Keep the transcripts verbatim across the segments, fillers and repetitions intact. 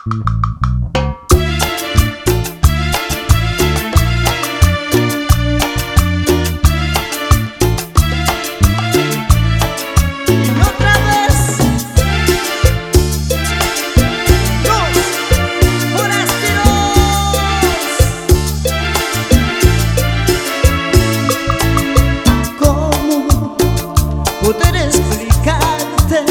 Poder explicarte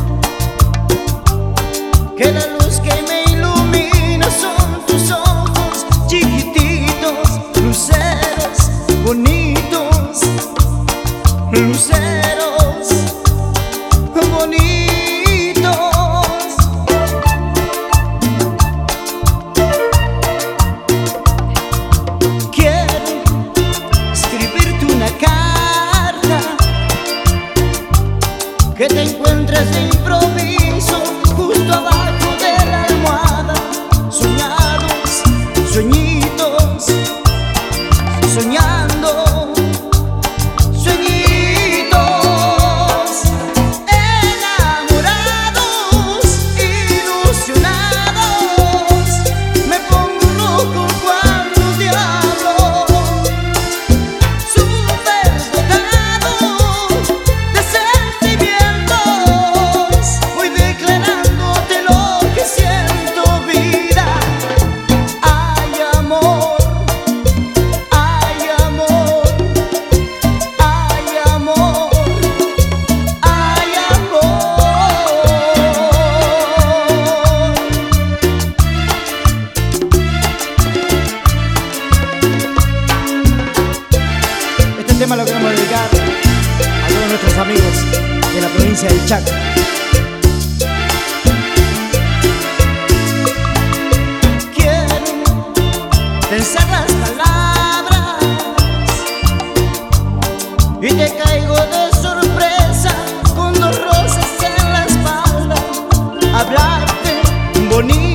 que la luz que me ilumina son tus ojos chiquititos, luceros bonitos, luceros bonitos. Quiero escribirte una carta que te encuentres de improviso justo abajo de la almohada. Soñados, sueñitos, soñando, sueñitos, enamorados, ilusionados. Me pongo loco cuando te hablo, súper dotado de sentimientos. Voy declarándote lo que siento, vida. Hay amor, hay amor, hay amor, hay amor. Este tema lo queremos dedicar a todos nuestros amigos de la provincia del Chaco. Quiero pensar las palabras y te caigo de sorpresa con dos rosas en la espalda. Hablarte bonito